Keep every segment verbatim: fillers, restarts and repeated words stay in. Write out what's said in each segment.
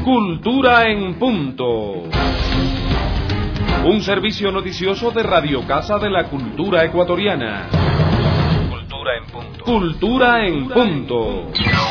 Cultura en punto. Un servicio noticioso de Radio Casa de la Cultura Ecuatoriana. Cultura en punto. Cultura en punto.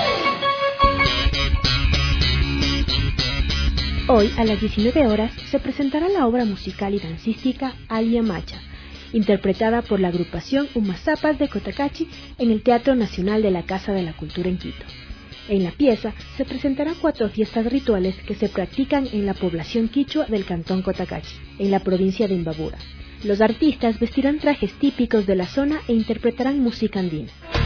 Hoy, a las diecinueve horas, se presentará la obra musical y dancística Alia Macha, interpretada por la agrupación Umazapas de Cotacachi en el Teatro Nacional de la Casa de la Cultura en Quito. En la pieza se presentarán cuatro fiestas rituales que se practican en la población quichua del cantón Cotacachi, en la provincia de Imbabura. Los artistas vestirán trajes típicos de la zona e interpretarán música andina.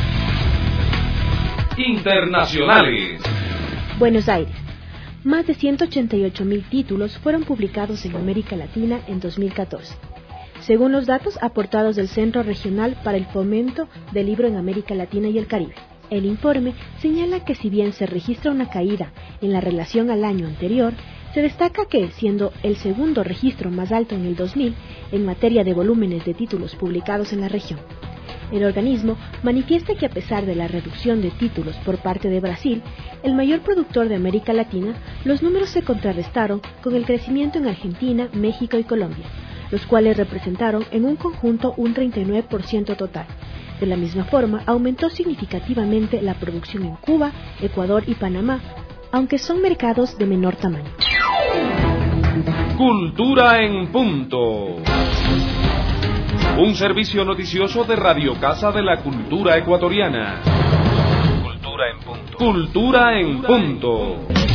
Internacionales. Buenos Aires. Más de ciento ochenta y ocho mil títulos fueron publicados en América Latina en dos mil catorce. Según los datos aportados del Centro Regional para el Fomento del Libro en América Latina y el Caribe, el informe señala que si bien se registra una caída en la relación al año anterior, se destaca que, siendo el segundo registro más alto en el dos mil en materia de volúmenes de títulos publicados en la región, el organismo manifiesta que a pesar de la reducción de títulos por parte de Brasil, el mayor productor de América Latina, los números se contrarrestaron con el crecimiento en Argentina, México y Colombia, los cuales representaron en un conjunto un treinta y nueve por ciento total. De la misma forma, aumentó significativamente la producción en Cuba, Ecuador y Panamá, aunque son mercados de menor tamaño. Cultura en punto. Un servicio noticioso de Radio Casa de la Cultura Ecuatoriana. Cultura en punto. Cultura en punto.